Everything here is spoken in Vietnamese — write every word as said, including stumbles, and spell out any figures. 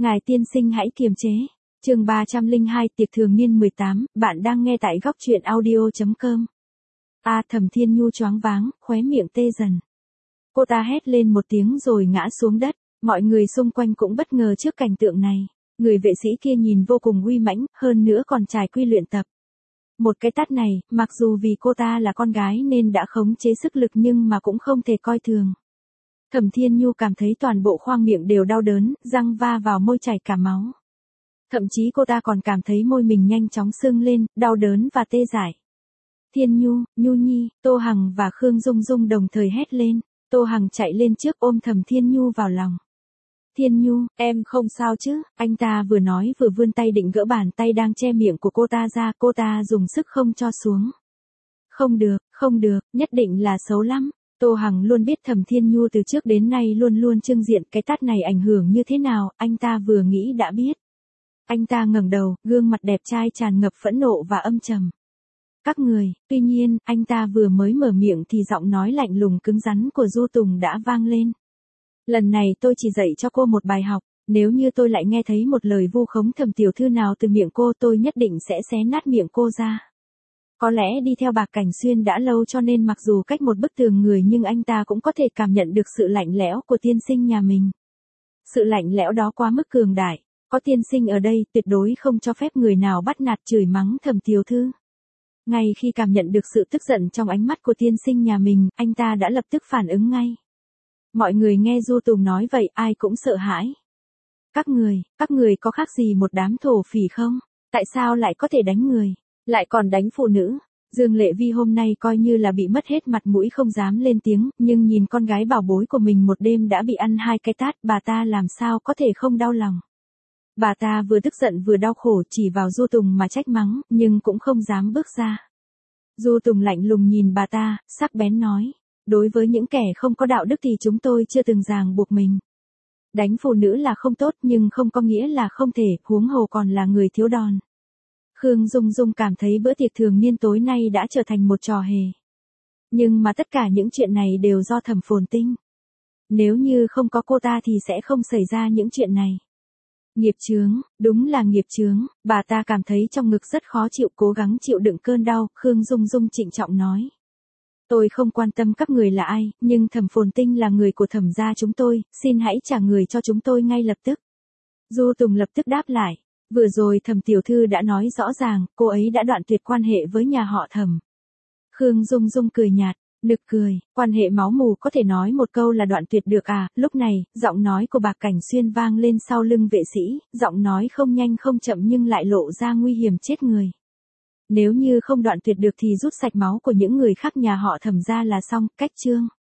Ngài tiên sinh hãy kiềm chế. Chương ba trăm lẻ hai tiệc thường niên mười tám, bạn đang nghe tại góc truyện audio chấm com. A Thẩm Thiên Nhu choáng váng, khóe miệng tê dần. Cô ta hét lên một tiếng rồi ngã xuống đất, mọi người xung quanh cũng bất ngờ trước cảnh tượng này. Người vệ sĩ kia nhìn vô cùng uy mãnh, hơn nữa còn trải quy luyện tập. Một cái tát này, mặc dù vì cô ta là con gái nên đã khống chế sức lực nhưng mà cũng không thể coi thường. Thẩm Thiên Nhu cảm thấy toàn bộ khoang miệng đều đau đớn, răng va vào môi chảy cả máu. Thậm chí cô ta còn cảm thấy môi mình nhanh chóng sưng lên, đau đớn và tê dại. Thiên Nhu, Nhu Nhi, Tô Hằng và Khương Dung Dung đồng thời hét lên. Tô Hằng chạy lên trước ôm Thẩm Thiên Nhu vào lòng. Thiên Nhu, em không sao chứ? Anh ta vừa nói vừa vươn tay định gỡ bàn tay đang che miệng của cô ta ra, cô ta dùng sức không cho xuống. Không được, không được, nhất định là xấu lắm. Tô Hằng luôn biết Thẩm Thiên Nhu từ trước đến nay luôn luôn trưng diện, cái tát này ảnh hưởng như thế nào, anh ta vừa nghĩ đã biết. Anh ta ngẩng đầu, gương mặt đẹp trai tràn ngập phẫn nộ và âm trầm. Các người, tuy nhiên, anh ta vừa mới mở miệng thì giọng nói lạnh lùng cứng rắn của Du Tùng đã vang lên. Lần này tôi chỉ dạy cho cô một bài học, nếu như tôi lại nghe thấy một lời vu khống Thẩm tiểu thư nào từ miệng cô tôi nhất định sẽ xé nát miệng cô ra. Có lẽ đi theo Bạc Cảnh Xuyên đã lâu cho nên mặc dù cách một bức tường người nhưng anh ta cũng có thể cảm nhận được sự lạnh lẽo của tiên sinh nhà mình. Sự lạnh lẽo đó quá mức cường đại, có tiên sinh ở đây tuyệt đối không cho phép người nào bắt nạt chửi mắng Thẩm tiểu thư. Ngay khi cảm nhận được sự tức giận trong ánh mắt của tiên sinh nhà mình, anh ta đã lập tức phản ứng ngay. Mọi người nghe Du Tùng nói vậy ai cũng sợ hãi. Các người, các người có khác gì một đám thổ phỉ không? Tại sao lại có thể đánh người? Lại còn đánh phụ nữ. Dương Lệ Vi hôm nay coi như là bị mất hết mặt mũi không dám lên tiếng, nhưng nhìn con gái bảo bối của mình một đêm đã bị ăn hai cái tát, bà ta làm sao có thể không đau lòng. Bà ta vừa tức giận vừa đau khổ chỉ vào Du Tùng mà trách mắng, nhưng cũng không dám bước ra. Du Tùng lạnh lùng nhìn bà ta, sắc bén nói, đối với những kẻ không có đạo đức thì chúng tôi chưa từng ràng buộc mình. Đánh phụ nữ là không tốt nhưng không có nghĩa là không thể, huống hồ còn là người thiếu đòn. Khương Dung Dung cảm thấy bữa tiệc thường niên tối nay đã trở thành một trò hề. Nhưng mà tất cả những chuyện này đều do Thẩm Phồn Tinh. Nếu như không có cô ta thì sẽ không xảy ra những chuyện này. Nghiệp chướng, đúng là nghiệp chướng, bà ta cảm thấy trong ngực rất khó chịu, cố gắng chịu đựng cơn đau, Khương Dung Dung trịnh trọng nói. Tôi không quan tâm các người là ai, nhưng Thẩm Phồn Tinh là người của Thẩm gia chúng tôi, xin hãy trả người cho chúng tôi ngay lập tức. Du Tùng lập tức đáp lại. Vừa rồi Thẩm tiểu thư đã nói rõ ràng, cô ấy đã đoạn tuyệt quan hệ với nhà họ Thẩm. Khương Dung Dung cười nhạt, nực cười, quan hệ máu mù có thể nói một câu là đoạn tuyệt được à? Lúc này, giọng nói của Bạc Cảnh Xuyên vang lên sau lưng vệ sĩ, giọng nói không nhanh không chậm nhưng lại lộ ra nguy hiểm chết người. Nếu như không đoạn tuyệt được thì rút sạch máu của những người khác nhà họ Thẩm ra là xong, cách chương.